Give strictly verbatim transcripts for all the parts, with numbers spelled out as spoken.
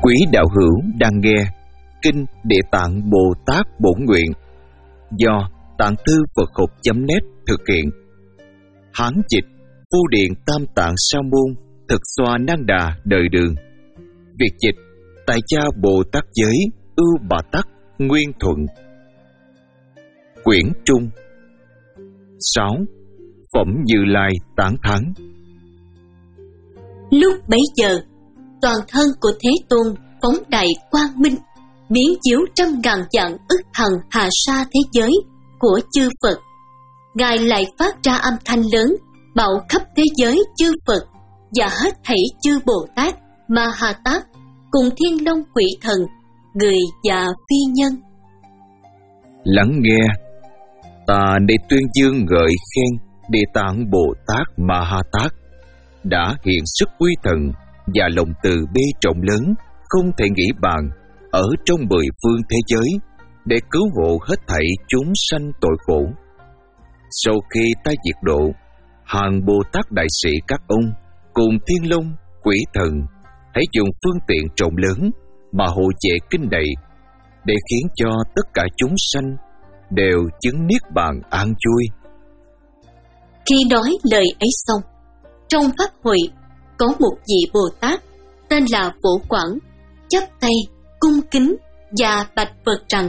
Quý đạo hữu đang nghe Kinh Địa Tạng Bồ Tát Bổn Nguyện do Tạng Thư Phật Học chấm net thực hiện. Hán dịch Phu Điện Tam Tạng Sa Môn Thực Xoa Nan Đà Đời Đường. Việt dịch Tại Cha Bồ Tát Giới Ưu Bà Tắc Nguyên Thuận. Quyển Trung. Sáu. Phẩm Như Lai tán thán. Lúc bấy giờ, toàn thân của Thế Tôn phóng đại quang minh, biến chiếu trăm ngàn vạn ức hằng hà sa thế giới của chư Phật. Ngài lại phát ra âm thanh lớn, bảo khắp thế giới chư Phật và hết thảy chư Bồ Tát, Ma Ha Tát cùng Thiên Long Quỷ Thần, người và phi nhân. Lắng nghe, ta để tuyên dương ngợi khen Địa Tạng Bồ Tát Ma Ha Tát đã hiện sức uy thần và lòng từ bi rộng lớn không thể nghĩ bàn ở trong mười phương thế giới để cứu hộ hết thảy chúng sanh tội khổ. Sau khi ta diệt độ, hàng Bồ Tát đại sĩ các ông cùng Thiên Long Quỷ Thần hãy dùng phương tiện rộng lớn mà hộ vệ kinh này để khiến cho tất cả chúng sanh đều chứng niết bàn an vui. Khi nói lời ấy xong, trong pháp hội có một vị Bồ Tát tên là Phổ Quảng chắp tay cung kính và bạch Phật rằng: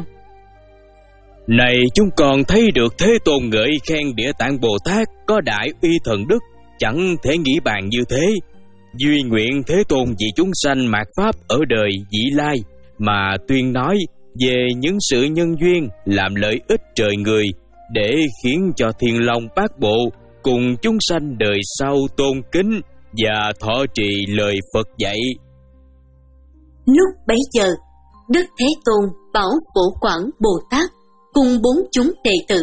Này chúng con thấy được Thế Tôn ngợi khen Địa Tạng Bồ Tát có đại uy thần đức, chẳng thể nghĩ bàn như thế. Duy nguyện Thế Tôn vì chúng sanh mạt pháp ở đời vị lai mà tuyên nói về những sự nhân duyên làm lợi ích trời người, để khiến cho Thiên Long Bát Bộ cùng chúng sanh đời sau tôn kính và thọ trì lời Phật dạy. Lúc bấy giờ, Đức Thế Tôn bảo Phổ Quảng Bồ Tát cùng bốn chúng đệ tử: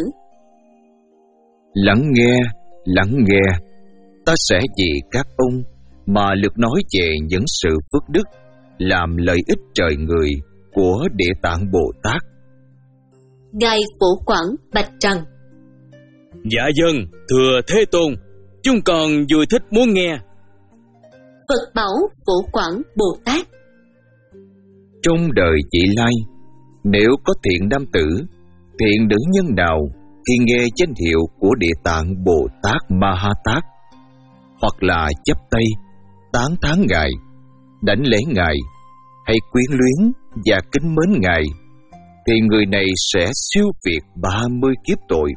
Lắng nghe, lắng nghe, ta sẽ vì các ông mà lược nói về những sự phước đức làm lợi ích trời người của Địa Tạng Bồ Tát. Ngài Phổ Quảng bạch rằng: Dạ vâng, thưa Thế Tôn, chúng con vui thích muốn nghe. Phật bảo Phổ Quảng Bồ Tát: Trong đời vị lai, nếu có thiện nam tử, thiện nữ nhân nào khi nghe danh hiệu của Địa Tạng Bồ Tát Ma Ha Tát, hoặc là chắp tay tán thán Ngài, đảnh lễ Ngài, hay quyến luyến và kính mến Ngài, thì người này sẽ siêu việt ba mươi kiếp tội.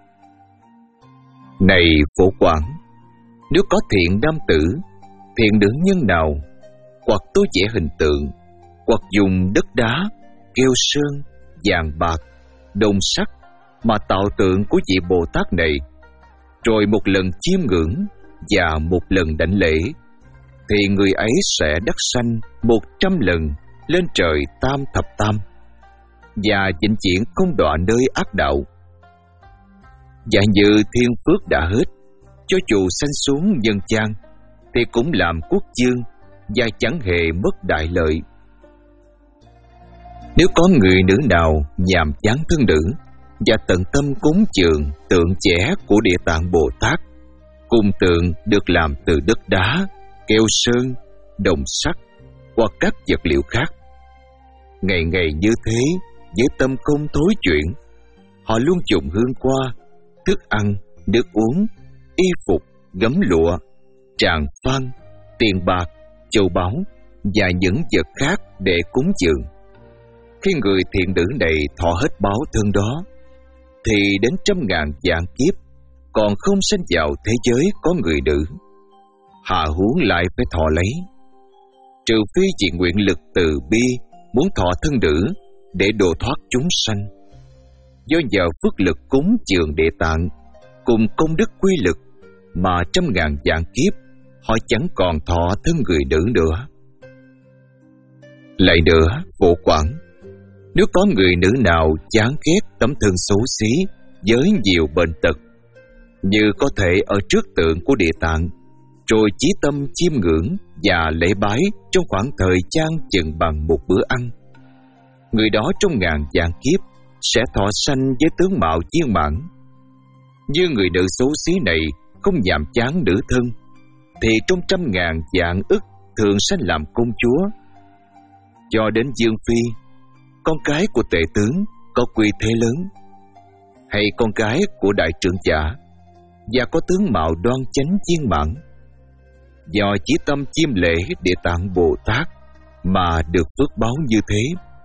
Này Phổ Quảng, nếu có thiện nam tử, thiện nữ nhân nào, hoặc tô vẽ hình tượng, hoặc dùng đất đá, keo sơn, vàng bạc, đồng sắt mà tạo tượng của vị Bồ Tát này, rồi một lần chiêm ngưỡng và một lần đảnh lễ, thì người ấy sẽ đắc sanh một trăm lần lên trời tam thập tam, và vĩnh viễn không đọa nơi ác đạo. Và như thiên phước đã hết, cho dù sanh xuống nhân gian thì cũng làm quốc vương và chẳng hề mất đại lợi. Nếu có người nữ nào nhàm chán thân nữ và tận tâm cúng dường tượng vẽ của Địa Tạng Bồ Tát, cùng tượng được làm từ đất đá, keo sơn, đồng sắt hoặc các vật liệu khác, ngày ngày như thế với tâm không thối chuyển, họ luôn dùng hương hoa, thức ăn, nước uống, y phục, gấm lụa, tràng phan, tiền bạc, châu báu và những vật khác để cúng dường. Khi người thiện nữ này thọ hết báo thân đó, thì đến trăm ngàn vạn kiếp còn không sanh vào thế giới có người nữ, hạ huống lại phải thọ lấy. Trừ phi chỉ nguyện lực từ bi muốn thọ thân nữ để độ thoát chúng sanh. Do nhờ phước lực cúng dường Địa Tạng cùng công đức quy lực mà trăm ngàn vạn kiếp họ chẳng còn thọ thân người nữ nữa. Lại nữa, Phổ Quảng, nếu có người nữ nào chán ghét tấm thân xấu xí với nhiều bệnh tật, như có thể ở trước tượng của Địa Tạng, rồi chí tâm chiêm ngưỡng và lễ bái trong khoảng thời gian chừng bằng một bữa ăn, người đó trong ngàn vạn kiếp sẽ thọ sanh với tướng mạo viên mãn. Như người nữ xấu xí này không nhàm chán nữ thân, thì trong trăm ngàn vạn ức thường sanh làm công chúa. cho đến Dương Phi, con cái của tể tướng có quy thế lớn, hay con cái của đại trưởng giả và có tướng mạo đoan chánh viên mãn, do chí tâm chiêm lễ Địa Tạng Bồ Tát mà được phước báo như thế.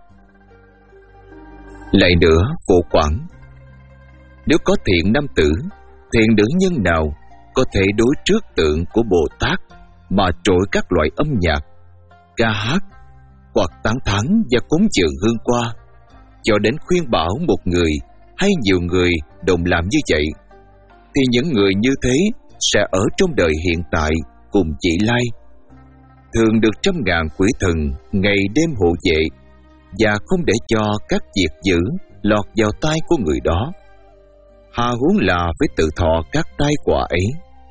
Lại nữa, Phổ Quảng, nếu có thiện nam tử, thiện nữ nhân nào có thể đối trước tượng của Bồ Tát mà trội các loại âm nhạc, ca hát hoặc tán thán và cúng dường hương hoa, cho đến khuyên bảo một người hay nhiều người đồng làm như vậy, thì những người như thế sẽ ở trong đời hiện tại cùng vị lai, thường được trăm ngàn quỷ thần ngày đêm hộ vệ, và không để cho các việc dữ lọt vào tai của người đó, hà huống là phải tự thọ các tai họa ấy.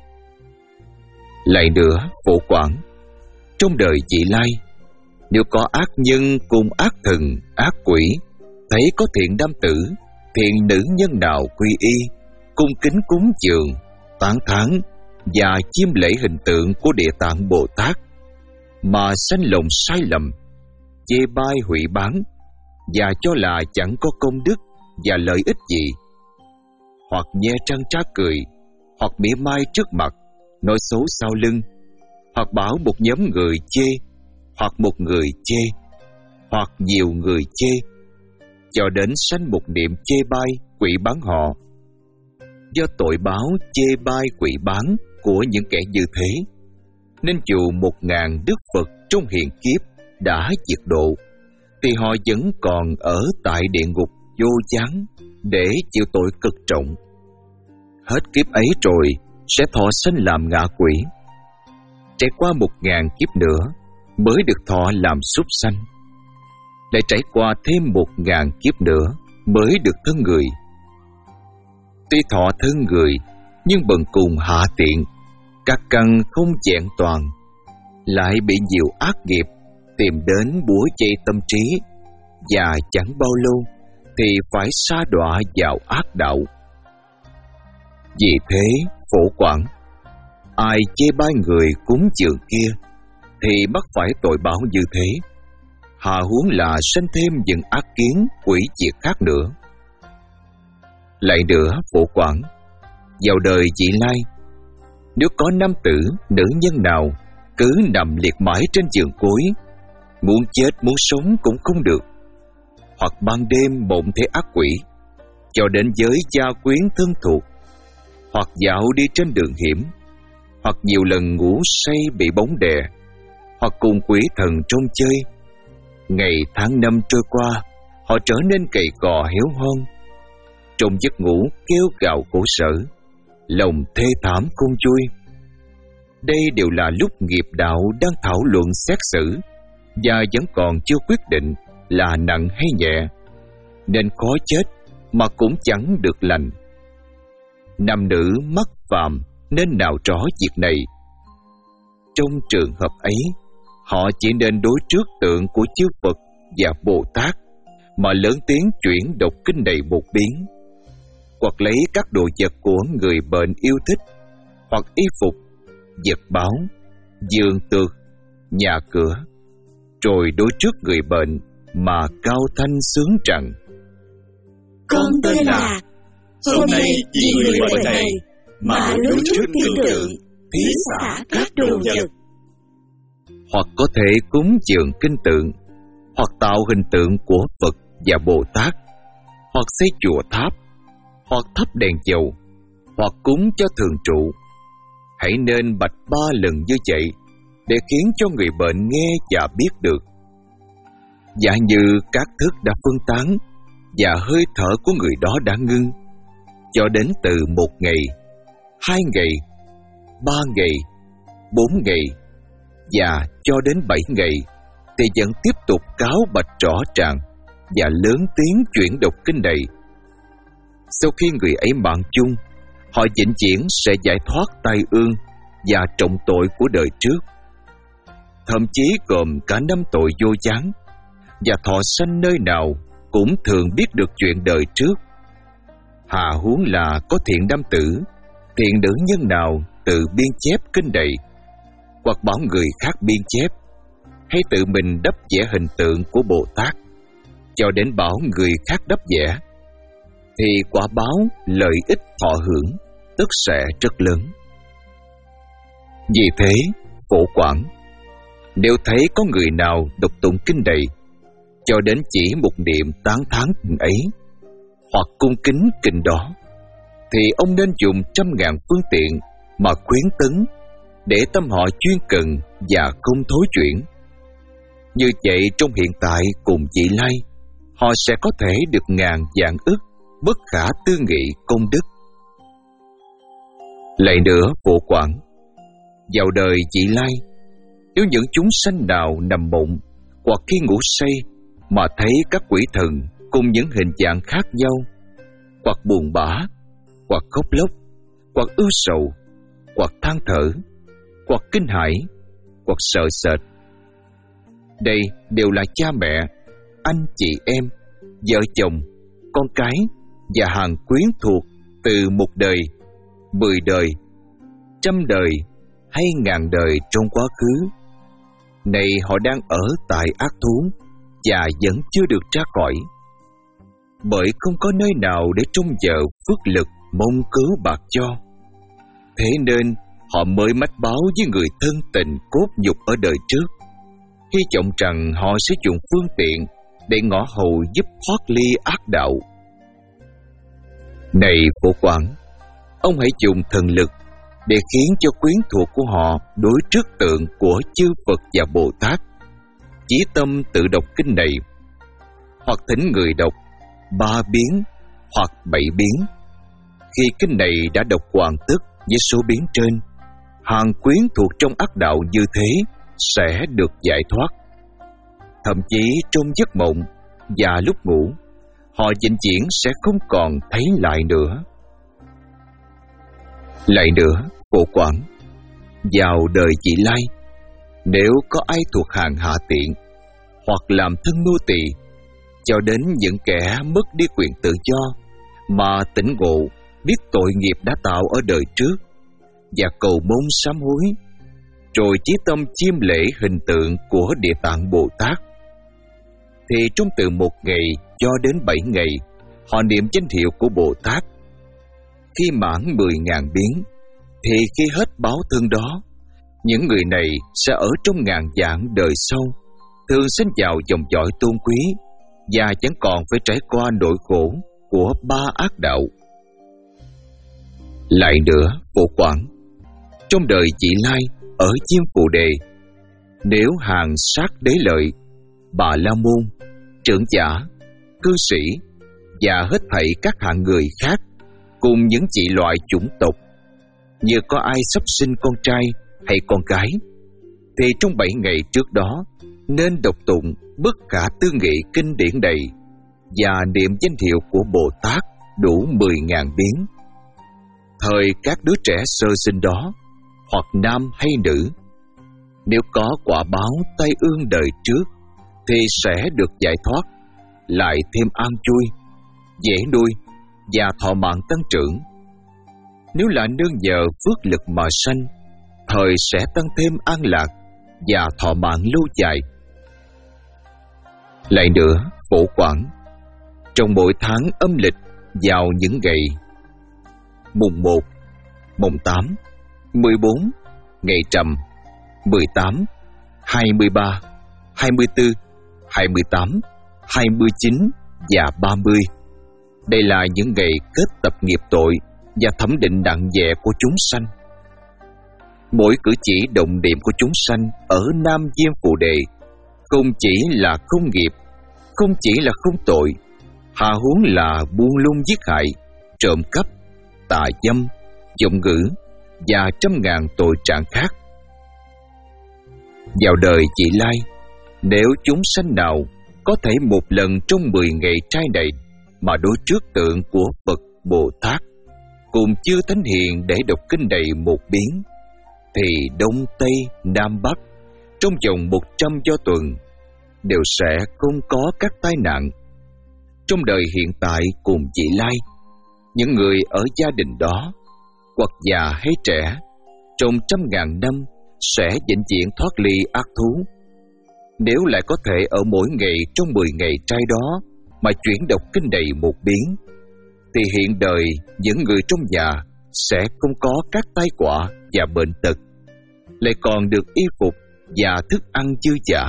Lại nữa, Phổ Quảng, trong đời vị lai, nếu có ác nhân cùng ác thần, ác quỷ, thấy có thiện nam tử, thiện nữ nhân nào quy y, cung kính cúng dường, tán thán và chiêm lễ hình tượng của Địa Tạng Bồ Tát, mà sanh lòng sai lầm, chê bai hủy bán, và cho là chẳng có công đức và lợi ích gì, hoặc nhe răng trá cười, hoặc mỉa mai trước mặt, nói xấu sau lưng, hoặc bảo một nhóm người chê, hoặc một người chê, hoặc nhiều người chê, cho đến sanh một niệm chê bai quỷ bán họ. Do tội báo chê bai quỷ bán của những kẻ như thế, nên dù một ngàn đức Phật trong hiện kiếp đã diệt độ, thì họ vẫn còn ở tại địa ngục vô gián để chịu tội cực trọng. Hết kiếp ấy rồi sẽ thọ sanh làm ngạ quỷ, trải qua một ngàn kiếp nữa mới được thọ làm súc sanh, lại trải qua thêm một ngàn kiếp nữa mới được thân người. Tuy thọ thân người, nhưng bần cùng hạ tiện, các căn không vẹn toàn, lại bị nhiều ác nghiệp tìm đến bủa vây tâm trí, và chẳng bao lâu thì phải sa đọa vào ác đạo. Vì thế, Phổ Quảng, ai chê bai người cúng dường kia thì mắc phải tội báo như thế, hà huống là sanh thêm những ác kiến quỷ diệt khác nữa. Lại nữa, Phổ Quảng, vào đời vị lai, nếu có nam tử, nữ nhân nào cứ nằm liệt mãi trên giường cối, muốn chết muốn sống cũng không được, hoặc ban đêm mộng thấy ác quỷ, cho đến giới gia quyến thân thuộc, hoặc dạo đi trên đường hiểm, hoặc nhiều lần ngủ say bị bóng đè, hoặc cùng quỷ thần trong chơi, ngày tháng năm trôi qua, họ trở nên cày cò héo hon, trong giấc ngủ kêu gào khổ sở, lòng thê thảm không vui. Đây đều là lúc nghiệp đạo đang thảo luận xét xử, và vẫn còn chưa quyết định là nặng hay nhẹ, nên khó chết mà cũng chẳng được lành. Nam nữ mắc phạm nên nào rõ việc này. Trong trường hợp ấy, họ chỉ nên đối trước tượng của chư Phật và Bồ Tát mà lớn tiếng chuyển đọc kinh này một biến, hoặc lấy các đồ vật của người bệnh yêu thích, hoặc y phục, vật báo, giường tược, nhà cửa, rồi đối trước người bệnh mà cao thanh sướng rằng: Con tên là, hôm nay vì người bệnh này mà đối trước tiên tượng, thí xả các đồ vật. Hoặc có thể cúng dường kinh tượng, hoặc tạo hình tượng của Phật và Bồ Tát, hoặc xây chùa tháp, hoặc thắp đèn dầu, hoặc cúng cho thường trụ. Hãy nên bạch ba lần như vậy, để khiến cho người bệnh nghe và biết được. Giả như các thức đã phân tán và hơi thở của người đó đã ngưng, cho đến từ một ngày, hai ngày, ba ngày, bốn ngày và cho đến bảy ngày, thì vẫn tiếp tục cáo bạch rõ ràng và lớn tiếng chuyển đọc kinh này. Sau khi người ấy mạng chung, họ vĩnh viễn sẽ giải thoát tai ương và trọng tội của đời trước, thậm chí gồm cả năm tội vô gián, và thọ sanh nơi nào cũng thường biết được chuyện đời trước. Hà huống là có thiện nam tử, thiện nữ nhân nào tự biên chép kinh này, hoặc bảo người khác biên chép, hay tự mình đắp vẽ hình tượng của Bồ Tát, cho đến bảo người khác đắp vẽ, thì quả báo lợi ích thọ hưởng tất sẽ rất lớn. Vì thế, Phổ Quảng, nếu thấy có người nào đọc tụng kinh này, cho đến chỉ một niệm tán thán kinh ấy, hoặc cung kính kinh đó, thì ông nên dùng trăm ngàn phương tiện mà khuyến tấn, để tâm họ chuyên cần và không thối chuyển. Như vậy trong hiện tại cùng vị lai, họ sẽ có thể được ngàn vạn ức bất khả tư nghị công đức. Lại nữa, Phổ Quảng, vào đời vị lai, nếu những chúng sanh nào nằm mộng hoặc khi ngủ say mà thấy các quỷ thần cùng những hình dạng khác nhau, hoặc buồn bã, hoặc khóc lóc, hoặc ưu sầu, hoặc than thở, hoặc kinh hãi, hoặc sợ sệt, đây đều là cha mẹ, anh chị em, vợ chồng, con cái và hàng quyến thuộc từ một đời, mười đời, trăm đời hay ngàn đời trong quá khứ. Này họ đang ở tại ác thú và vẫn chưa được ra khỏi, bởi không có nơi nào để trông chờ phước lực mong cứu bạc cho. Thế nên họ mới mách báo với người thân tình cốt nhục ở đời trước, hy vọng rằng họ sẽ dùng phương tiện để ngõ hầu giúp thoát ly ác đạo. Này Phổ Quảng, ông hãy dùng thần lực để khiến cho quyến thuộc của họ đối trước tượng của chư Phật và Bồ Tát, chí tâm tự đọc kinh này, hoặc thỉnh người đọc ba biến hoặc bảy biến. Khi kinh này đã đọc hoàn tất với số biến trên, hàng quyến thuộc trong ác đạo như thế sẽ được giải thoát. Thậm chí trong giấc mộng và lúc ngủ, họ vĩnh viễn sẽ không còn thấy lại nữa. Lại nữa, Phổ Quảng, vào đời vị lai, nếu có ai thuộc hàng hạ tiện hoặc làm thân nô tỳ, cho đến những kẻ mất đi quyền tự do mà tỉnh ngộ biết tội nghiệp đã tạo ở đời trước và cầu mong sám hối, rồi chí tâm chiêm lễ hình tượng của Địa Tạng Bồ Tát, thì trong từ một ngày cho đến bảy ngày họ niệm danh hiệu của Bồ Tát. Khi mãn mười ngàn biến, thì khi hết báo thân đó, những người này sẽ ở trong ngàn vạn đời sau, thường sinh vào dòng dõi tôn quý và chẳng còn phải trải qua nỗi khổ của ba ác đạo. Lại nữa, Phổ Quảng, trong đời vị lai ở Diêm Phù Đề, nếu hàng sát đế lợi, bà la môn, trưởng giả, cư sĩ và hết thảy các hạng người khác cùng những chị loại chủng tộc, như có ai sắp sinh con trai hay con gái, thì trong bảy ngày trước đó nên đọc tụng bất khả tư nghị kinh điển đầy và niệm danh hiệu của Bồ Tát đủ mười ngàn biến. Thời các đứa trẻ sơ sinh đó, hoặc nam hay nữ, nếu có quả báo tai ương đời trước, thì sẽ được giải thoát, lại thêm an vui, dễ nuôi và thọ mạng tăng trưởng. Nếu là nương nhờ phước lực mà sanh, thời sẽ tăng thêm an lạc và thọ mạng lâu dài. Lại nữa, Phổ Quảng, trong mỗi tháng âm lịch vào những ngày mùng một, mùng tám, mười bốn, ngày rằm, mười tám, hai mươi ba, hai mươi tư, hai mươi tám, hai mươi chín và ba mươi. Đây là những ngày kết tập nghiệp tội và thẩm định nặng nhẹ của chúng sanh. Mỗi cử chỉ động niệm của chúng sanh ở Nam Diêm Phù Đề không chỉ là không nghiệp, không chỉ là không tội, hà huống là buông lung giết hại, trộm cắp, tà dâm, giọng ngữ và trăm ngàn tội trạng khác. Vào đời vị lai, nếu chúng sanh nào có thể một lần trong mười ngày trai này mà đối trước tượng của Phật Bồ Tát cùng chư thánh hiền để đọc kinh này một biến, thì Đông Tây Nam Bắc trong vòng một trăm do tuần đều sẽ không có các tai nạn. Trong đời hiện tại cùng vị lai, những người ở gia đình đó, hoặc già hay trẻ, trong trăm ngàn năm sẽ vĩnh viễn thoát ly ác thú. Nếu lại có thể ở mỗi ngày trong mười ngày trai đó mà chuyển đọc kinh này một biến, thì hiện đời những người trong nhà sẽ không có các tai họa và bệnh tật, lại còn được y phục và thức ăn dư dả.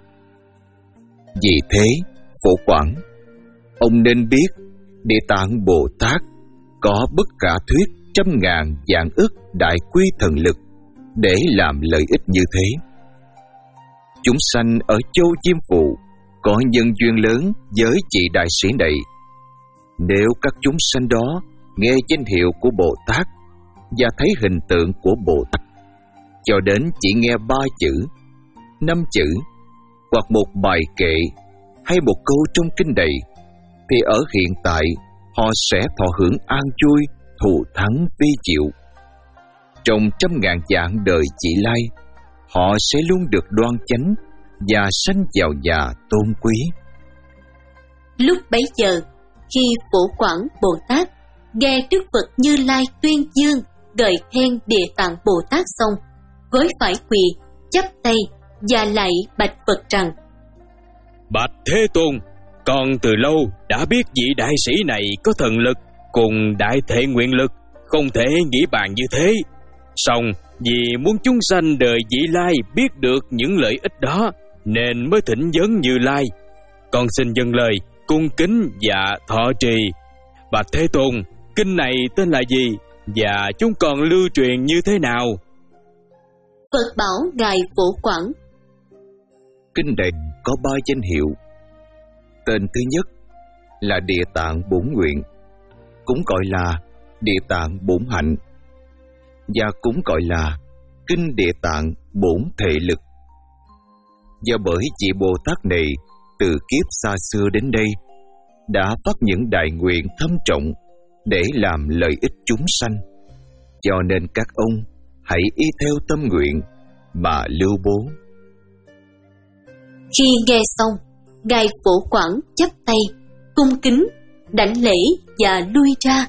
Vì thế, Phổ Quảng, ông nên biết Địa Tạng Bồ Tát có bất khả thuyết trăm ngàn vạn ức đại quy thần lực để làm lợi ích như thế. Chúng sanh ở châu Diêm Phù có nhân duyên lớn với vị đại sĩ này. Nếu các chúng sanh đó nghe danh hiệu của Bồ Tát và thấy hình tượng của Bồ Tát, cho đến chỉ nghe ba chữ, năm chữ, hoặc một bài kệ hay một câu trong kinh này, thì ở hiện tại họ sẽ thọ hưởng an vui, thù thắng vi diệu. Trong trăm ngàn vạn đời chỉ lai, họ sẽ luôn được đoan chánh và sanh vào nhà tôn quý. Lúc bấy giờ, khi Phổ Quảng Bồ Tát nghe Đức Phật Như Lai tuyên dương gợi khen Địa Tạng Bồ Tát xong, gối phải quỳ, chắp tay và lạy bạch Phật rằng: Bạch Thế Tôn, con từ lâu đã biết vị đại sĩ này có thần lực cùng đại thể nguyện lực, không thể nghĩ bàn như thế. Song vì muốn chúng sanh đời vị lai biết được những lợi ích đó, nên mới thỉnh vấn Như Lai. Con xin dâng lời cung kính và thọ trì. Bạch Thế Tôn, kinh này tên là gì và chúng con lưu truyền như thế nào? Phật bảo ngài Phổ Quảng: Kinh này có ba danh hiệu. Tên thứ nhất là Địa Tạng Bổn Nguyện, cũng gọi là Địa Tạng Bổn Hạnh, và cũng gọi là Kinh Địa Tạng Bổn Thể Lực. Do bởi vị Bồ Tát này từ kiếp xa xưa đến đây đã phát những đại nguyện thâm trọng để làm lợi ích chúng sanh, cho nên các ông hãy y theo tâm nguyện mà lưu bố. Khi nghe xong, ngài Phổ Quảng chắp tay, cung kính, đảnh lễ và lui ra.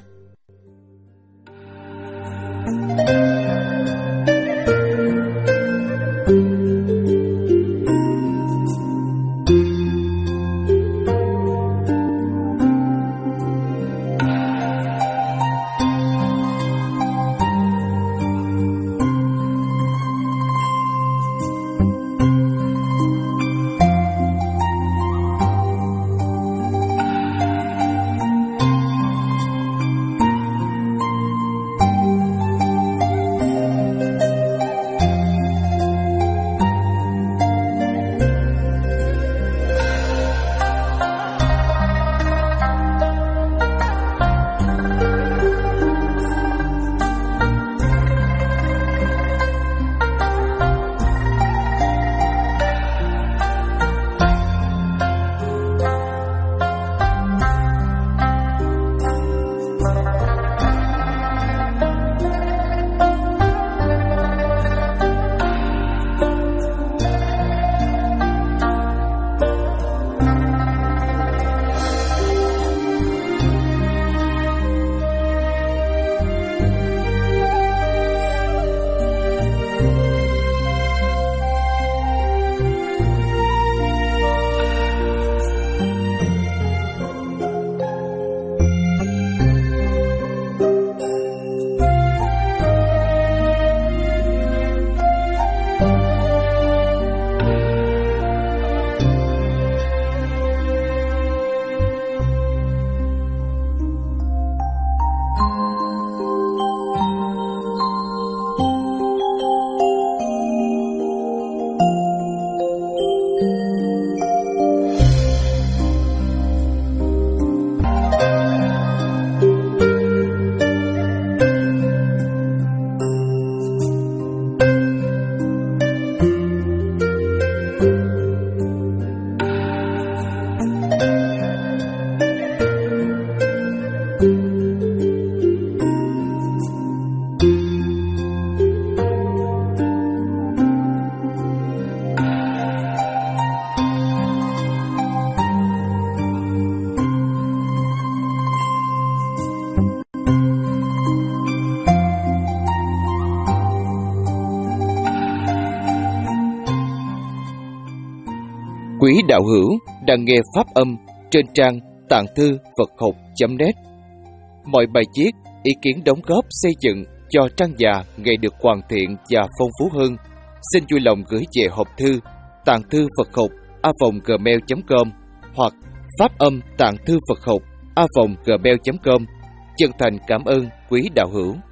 Quý đạo hữu đang nghe pháp âm trên trang tạng thư Phật học chấm net. Mọi bài viết, ý kiến đóng góp xây dựng cho trang già ngày được hoàn thiện và phong phú hơn, xin vui lòng gửi về hộp thư tạng thư Phật học a còng gmail chấm com hoặc pháp âm tạng thư Phật học a còng gmail chấm com. Chân thành cảm ơn quý đạo hữu.